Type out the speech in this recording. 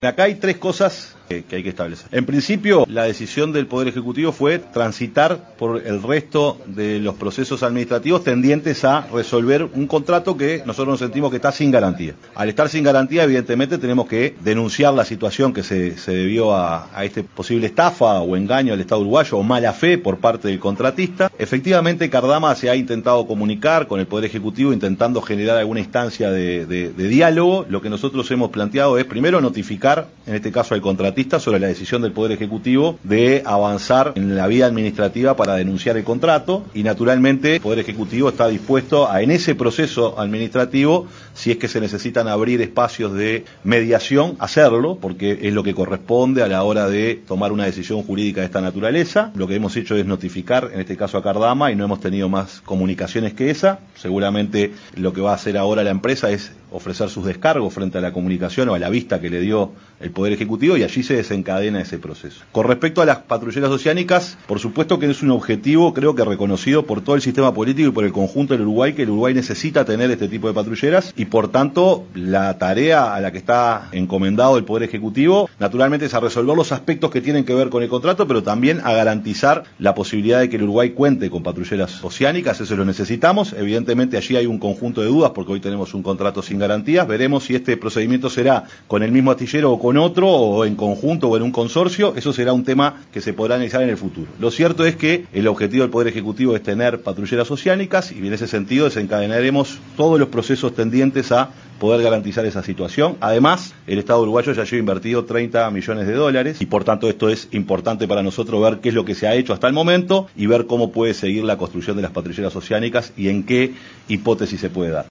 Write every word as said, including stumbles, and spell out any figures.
Acá hay tres cosas que, que hay que establecer. En principio, la decisión del Poder Ejecutivo fue transitar por el resto de los procesos administrativos tendientes a resolver un contrato que nosotros nos sentimos que está sin garantía. Al estar sin garantía, evidentemente, tenemos que denunciar la situación que se, se debió a, a este posible estafa o engaño al Estado uruguayo o mala fe por parte del contratista. Efectivamente, Cardama se ha intentado comunicar con el Poder Ejecutivo intentando generar alguna instancia de, de, de diálogo. Lo que nosotros hemos planteado es primero notificar en este caso al contratista sobre la decisión del Poder Ejecutivo de avanzar en la vía administrativa para denunciar el contrato y naturalmente el Poder Ejecutivo está dispuesto a en ese proceso administrativo, si es que se necesitan abrir espacios de mediación, hacerlo, porque es lo que corresponde a la hora de tomar una decisión jurídica de esta naturaleza. Lo que hemos hecho es notificar en este caso a Cardama y no hemos tenido más comunicaciones que esa. Seguramente lo que va a hacer ahora la empresa es ofrecer sus descargos frente a la comunicación o a la vista que le dio el Poder Ejecutivo y allí se desencadena ese proceso. Con respecto a las patrulleras oceánicas, por supuesto que es un objetivo, creo que reconocido por todo el sistema político y por el conjunto del Uruguay, que el Uruguay necesita tener este tipo de patrulleras y por tanto la tarea a la que está encomendado el Poder Ejecutivo naturalmente es a resolver los aspectos que tienen que ver con el contrato, pero también a garantizar la posibilidad de que el Uruguay cuente con patrulleras oceánicas, eso lo necesitamos. Evidentemente allí hay un conjunto de dudas porque hoy tenemos un contrato sin garantías, veremos si este procedimiento será con el mismo astillero o con otro, o en conjunto o en un consorcio, eso será un tema que se podrá analizar en el futuro. Lo cierto es que el objetivo del Poder Ejecutivo es tener patrulleras oceánicas y en ese sentido desencadenaremos todos los procesos tendientes a poder garantizar esa situación. Además, el Estado uruguayo ya lleva invertido treinta millones de dólares y por tanto esto es importante para nosotros ver qué es lo que se ha hecho hasta el momento y ver cómo puede seguir la construcción de las patrulleras oceánicas y en qué hipótesis se puede dar.